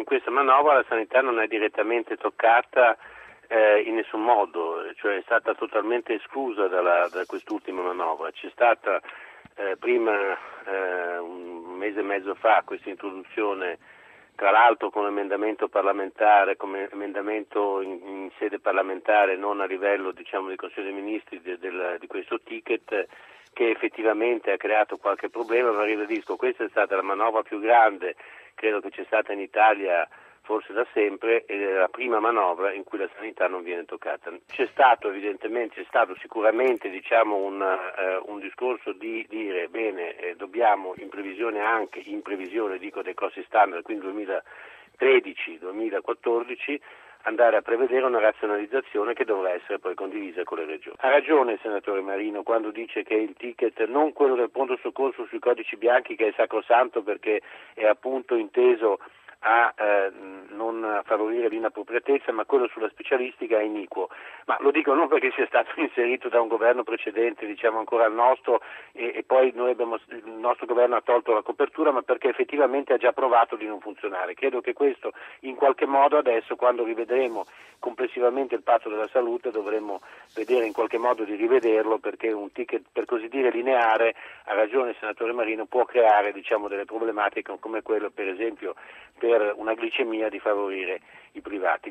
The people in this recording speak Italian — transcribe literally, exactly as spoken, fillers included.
questa manovra la sanità non è direttamente toccata eh, in nessun modo, cioè è stata totalmente esclusa dalla, da quest'ultima manovra. C'è stata eh, prima, eh, un mese e mezzo fa, questa introduzione, tra l'altro con emendamento parlamentare, come emendamento in, in sede parlamentare, non a livello diciamo di Consiglio dei Ministri, de, del, di questo ticket, che effettivamente ha creato qualche problema, ma ribadisco, questa è stata la manovra più grande, credo che c'è stata in Italia forse da sempre, ed è la prima manovra in cui la sanità non viene toccata. C'è stato evidentemente, c'è stato sicuramente diciamo un, uh, un discorso di dire bene, eh, dobbiamo in previsione anche, in previsione dico dei costi standard, quindi duemilatredici duemilaquattordici, andare a prevedere una razionalizzazione che dovrà essere poi condivisa con le regioni. Ha ragione il senatore Marino quando dice che il ticket, non quello del pronto soccorso sui codici bianchi, che è sacrosanto perché è appunto inteso a eh, non favorire l'inappropriatezza, ma quello sulla specialistica è iniquo. Ma lo dico non perché sia stato inserito da un governo precedente, diciamo ancora al nostro, e, e poi noi abbiamo, il nostro governo ha tolto la copertura, ma perché effettivamente ha già provato di non funzionare. Credo che questo in qualche modo adesso, quando rivedremo complessivamente il patto della salute, dovremmo vedere in qualche modo di rivederlo, perché un ticket per così dire lineare, ha ragione il senatore Marino, può creare diciamo delle problematiche come quello per esempio per una glicemia di favorire i privati.